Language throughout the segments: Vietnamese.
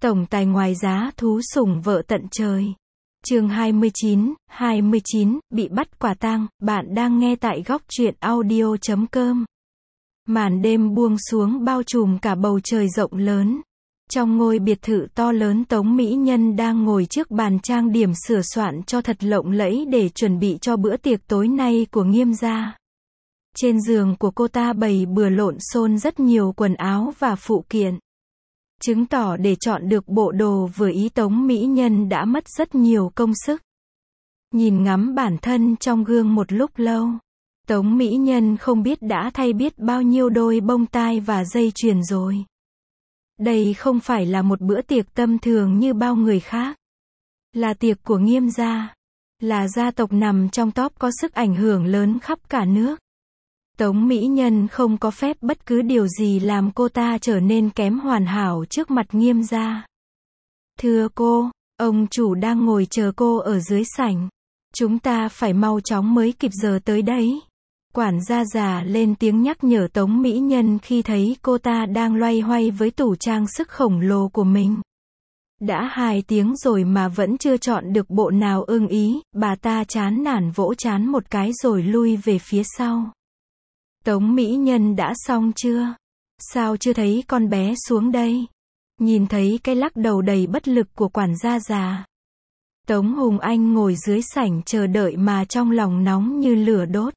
Tổng tài ngoài giá thú sủng vợ tận trời. Chương 29, bị bắt quả tang, bạn đang nghe tại góc truyện audio.com. Màn đêm buông xuống bao trùm cả bầu trời rộng lớn. Trong ngôi biệt thự to lớn, Tống Mỹ Nhân đang ngồi trước bàn trang điểm sửa soạn cho thật lộng lẫy để chuẩn bị cho bữa tiệc tối nay của Nghiêm gia. Trên giường của cô ta bày bừa lộn xộn rất nhiều quần áo và phụ kiện. Chứng tỏ để chọn được bộ đồ vừa ý Tống Mỹ Nhân đã mất rất nhiều công sức. Nhìn ngắm bản thân trong gương một lúc lâu, Tống Mỹ Nhân không biết đã thay biết bao nhiêu đôi bông tai và dây chuyền rồi. Đây không phải là một bữa tiệc tầm thường như bao người khác. Là tiệc của Nghiêm gia. Là gia tộc nằm trong top có sức ảnh hưởng lớn khắp cả nước. Tống Mỹ Nhân không có phép bất cứ điều gì làm cô ta trở nên kém hoàn hảo trước mặt Nghiêm gia. Thưa cô, ông chủ đang ngồi chờ cô ở dưới sảnh. Chúng ta phải mau chóng mới kịp giờ tới đấy. Quản gia già lên tiếng nhắc nhở Tống Mỹ Nhân khi thấy cô ta đang loay hoay với tủ trang sức khổng lồ của mình. Đã 2 tiếng rồi mà vẫn chưa chọn được bộ nào ưng ý, bà ta chán nản vỗ trán một cái rồi lui về phía sau. Tống Mỹ Nhân đã xong chưa? Sao chưa thấy con bé xuống đây? Nhìn thấy cái lắc đầu đầy bất lực của quản gia già, Tống Hùng Anh ngồi dưới sảnh chờ đợi mà trong lòng nóng như lửa đốt.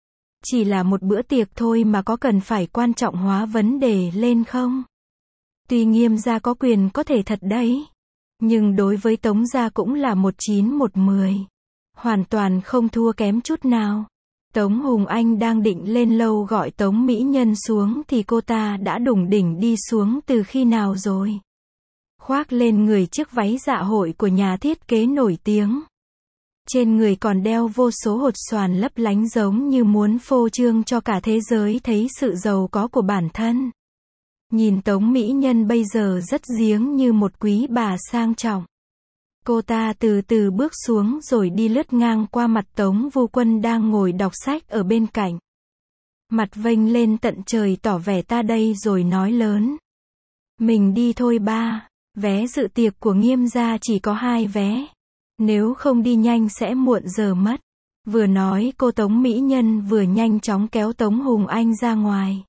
Chỉ là một bữa tiệc thôi mà có cần phải quan trọng hóa vấn đề lên không? Tuy Nghiêm gia có quyền có thể thật đấy, nhưng đối với Tống gia cũng là 1/9/10. Hoàn toàn không thua kém chút nào. Tống Hùng Anh đang định lên lầu gọi Tống Mỹ Nhân xuống thì cô ta đã đủng đỉnh đi xuống từ khi nào rồi. Khoác lên người chiếc váy dạ hội của nhà thiết kế nổi tiếng. Trên người còn đeo vô số hột xoàn lấp lánh giống như muốn phô trương cho cả thế giới thấy sự giàu có của bản thân. Nhìn Tống Mỹ Nhân bây giờ rất giếng như một quý bà sang trọng. Cô ta từ từ bước xuống rồi đi lướt ngang qua mặt Tống Vu Quân đang ngồi đọc sách ở bên cạnh. Mặt vênh lên tận trời tỏ vẻ ta đây rồi nói lớn. Mình đi thôi ba, vé dự tiệc của Nghiêm gia chỉ có 2 vé. Nếu không đi nhanh sẽ muộn giờ mất. Vừa nói cô Tống Mỹ Nhân vừa nhanh chóng kéo Tống Hùng Anh ra ngoài.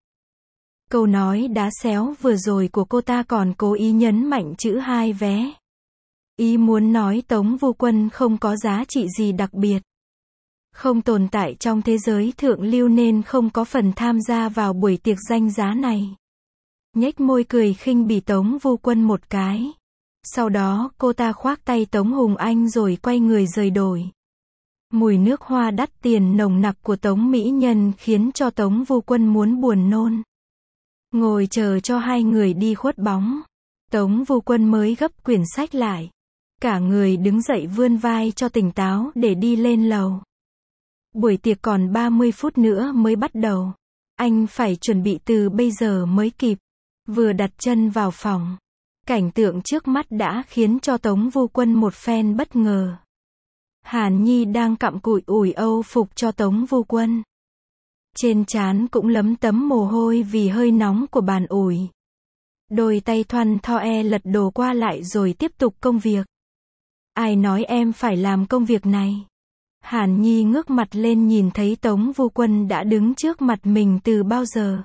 Câu nói đá xéo vừa rồi của cô ta còn cố ý nhấn mạnh chữ 2 vé. Ý muốn nói Tống Vu Quân không có giá trị gì đặc biệt. Không tồn tại trong thế giới thượng lưu nên không có phần tham gia vào buổi tiệc danh giá này. Nhếch môi cười khinh bỉ Tống Vu Quân một cái. Sau đó cô ta khoác tay Tống Hùng Anh rồi quay người rời đổi. Mùi nước hoa đắt tiền nồng nặc của Tống Mỹ Nhân khiến cho Tống Vu Quân muốn buồn nôn. Ngồi chờ cho 2 người đi khuất bóng, Tống Vu Quân mới gấp quyển sách lại. Cả người đứng dậy vươn vai cho tỉnh táo để đi lên lầu. Buổi tiệc còn 30 phút nữa mới bắt đầu. Anh phải chuẩn bị từ bây giờ mới kịp. Vừa đặt chân vào phòng, cảnh tượng trước mắt đã khiến cho Tống Vu Quân một phen bất ngờ. Hàn Nhi đang cặm cụi ủi âu phục cho Tống Vu Quân. Trên trán cũng lấm tấm mồ hôi vì hơi nóng của bàn ủi. Đôi tay thoăn thoe lật đồ qua lại rồi tiếp tục công việc. Ai nói em phải làm công việc này? Hàn Nhi ngước mặt lên nhìn thấy Tống Vu Quân đã đứng trước mặt mình từ bao giờ.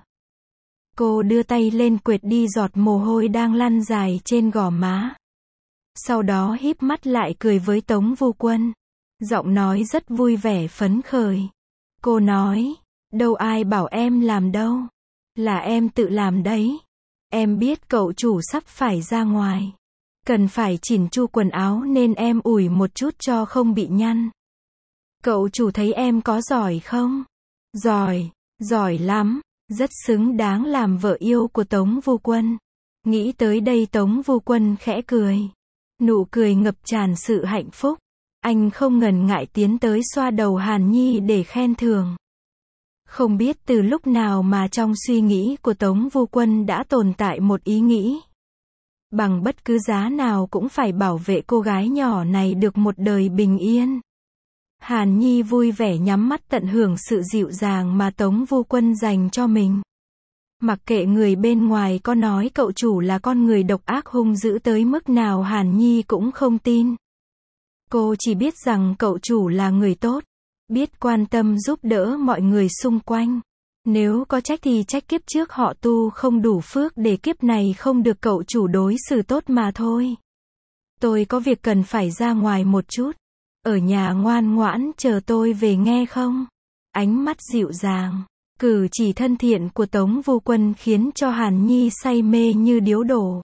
Cô đưa tay lên quệt đi giọt mồ hôi đang lăn dài trên gò má. Sau đó híp mắt lại cười với Tống Vu Quân. Giọng nói rất vui vẻ phấn khởi. Cô nói, đâu ai bảo em làm đâu. Là em tự làm đấy. Em biết cậu chủ sắp phải ra ngoài. Cần phải chỉn chu quần áo nên em ủi một chút cho không bị nhăn. Cậu chủ thấy em có giỏi không? Giỏi, giỏi lắm. Rất xứng đáng làm vợ yêu của Tống Vu Quân. Nghĩ tới đây Tống Vu Quân khẽ cười. Nụ cười ngập tràn sự hạnh phúc. Anh không ngần ngại tiến tới xoa đầu Hàn Nhi để khen thưởng. Không biết từ lúc nào mà trong suy nghĩ của Tống Vu Quân đã tồn tại một ý nghĩ. Bằng bất cứ giá nào cũng phải bảo vệ cô gái nhỏ này được một đời bình yên. Hàn Nhi vui vẻ nhắm mắt tận hưởng sự dịu dàng mà Tống Vu Quân dành cho mình. Mặc kệ người bên ngoài có nói cậu chủ là con người độc ác hung dữ tới mức nào Hàn Nhi cũng không tin. Cô chỉ biết rằng cậu chủ là người tốt, biết quan tâm giúp đỡ mọi người xung quanh. Nếu có trách thì trách kiếp trước họ tu không đủ phước để kiếp này không được cậu chủ đối xử tốt mà thôi. Tôi có việc cần phải ra ngoài một chút. Ở nhà ngoan ngoãn chờ tôi về nghe không? Ánh mắt dịu dàng, cử chỉ thân thiện của Tống Vu Quân khiến cho Hàn Nhi say mê như điếu đổ.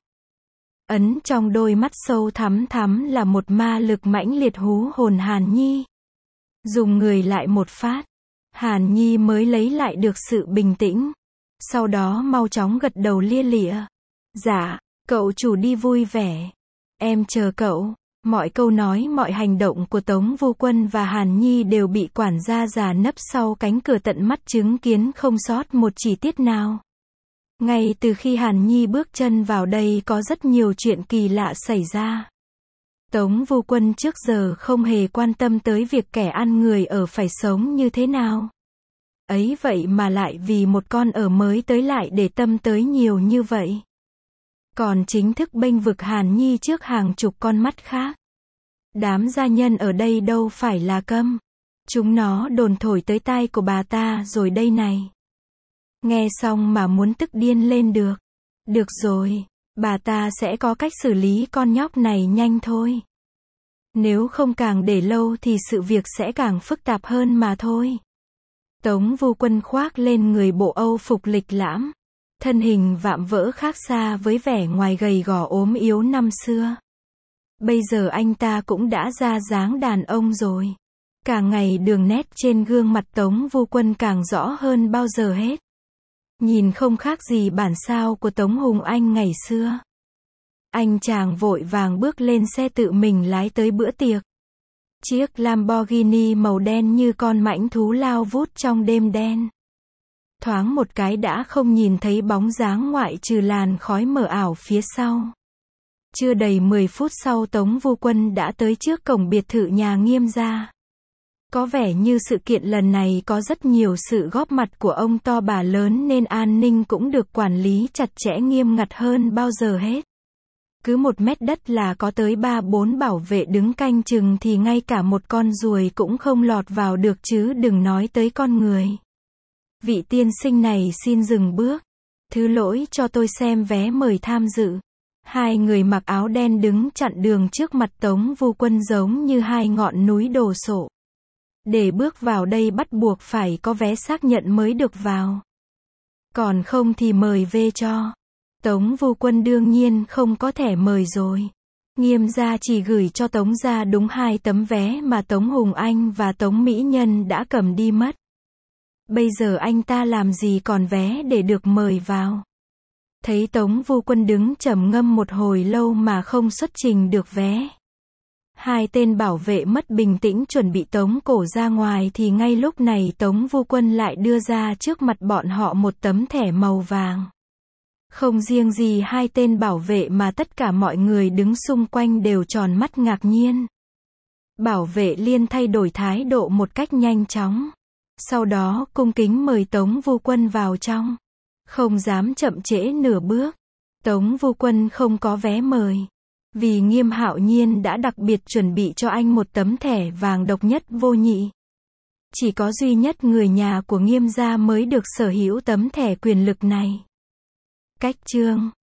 Ấn trong đôi mắt sâu thắm thắm là một ma lực mãnh liệt hú hồn Hàn Nhi. Dùng người lại một phát, Hàn Nhi mới lấy lại được sự bình tĩnh. Sau đó mau chóng gật đầu lia lịa. Dạ, cậu chủ đi vui vẻ. Em chờ cậu. Mọi câu nói mọi hành động của Tống Vu Quân và Hàn Nhi đều bị quản gia già nấp sau cánh cửa tận mắt chứng kiến không sót một chi tiết nào. Ngay từ khi Hàn Nhi bước chân vào đây có rất nhiều chuyện kỳ lạ xảy ra. Tống Vu Quân trước giờ không hề quan tâm tới việc kẻ ăn người ở phải sống như thế nào. Ấy vậy mà lại vì một con ở mới tới lại để tâm tới nhiều như vậy. Còn chính thức bênh vực Hàn Nhi trước hàng chục con mắt khác. Đám gia nhân ở đây đâu phải là câm. Chúng nó đồn thổi tới tai của bà ta rồi đây này. Nghe xong mà muốn tức điên lên được. Được rồi, bà ta sẽ có cách xử lý con nhóc này nhanh thôi. Nếu không càng để lâu thì sự việc sẽ càng phức tạp hơn mà thôi. Tống Vu Quân khoác lên người bộ âu phục lịch lãm. Thân hình vạm vỡ khác xa với vẻ ngoài gầy gò ốm yếu năm xưa. Bây giờ anh ta cũng đã ra dáng đàn ông rồi. Càng ngày đường nét trên gương mặt Tống Vu Quân càng rõ hơn bao giờ hết. Nhìn không khác gì bản sao của Tống Hùng Anh ngày xưa. Anh chàng vội vàng bước lên xe tự mình lái tới bữa tiệc. Chiếc Lamborghini màu đen như con mãnh thú lao vút trong đêm đen. Thoáng một cái đã không nhìn thấy bóng dáng ngoại trừ làn khói mờ ảo phía sau. Chưa đầy 10 phút sau Tống Vu Quân đã tới trước cổng biệt thự nhà Nghiêm gia. Có vẻ như sự kiện lần này có rất nhiều sự góp mặt của ông to bà lớn nên an ninh cũng được quản lý chặt chẽ nghiêm ngặt hơn bao giờ hết. Cứ 1 mét đất là có tới 3-4 bảo vệ đứng canh chừng thì ngay cả một con ruồi cũng không lọt vào được chứ đừng nói tới con người. Vị tiên sinh này xin dừng bước. Thứ lỗi cho tôi xem vé mời tham dự. Hai người mặc áo đen đứng chặn đường trước mặt Tống Vu Quân giống như hai ngọn núi đổ sộ. Để bước vào đây bắt buộc phải có vé xác nhận mới được vào. Còn không thì mời về cho. Tống Vu Quân đương nhiên không có thẻ mời rồi. Nghiêm gia chỉ gửi cho Tống gia đúng 2 tấm vé mà Tống Hùng Anh và Tống Mỹ Nhân đã cầm đi mất. Bây giờ anh ta làm gì còn vé để được mời vào. Thấy Tống Vu Quân đứng trầm ngâm một hồi lâu mà không xuất trình được vé. Hai tên bảo vệ mất bình tĩnh chuẩn bị tống cổ ra ngoài thì ngay lúc này Tống Vu Quân lại đưa ra trước mặt bọn họ một tấm thẻ màu vàng. Không riêng gì hai tên bảo vệ mà tất cả mọi người đứng xung quanh đều tròn mắt ngạc nhiên. Bảo vệ liên thay đổi thái độ một cách nhanh chóng. Sau đó cung kính mời Tống Vu Quân vào trong. Không dám chậm trễ nửa bước. Tống Vu Quân không có vé mời. Vì Nghiêm Hạo Nhiên đã đặc biệt chuẩn bị cho anh một tấm thẻ vàng độc nhất vô nhị. Chỉ có duy nhất người nhà của Nghiêm gia mới được sở hữu tấm thẻ quyền lực này. Cách chương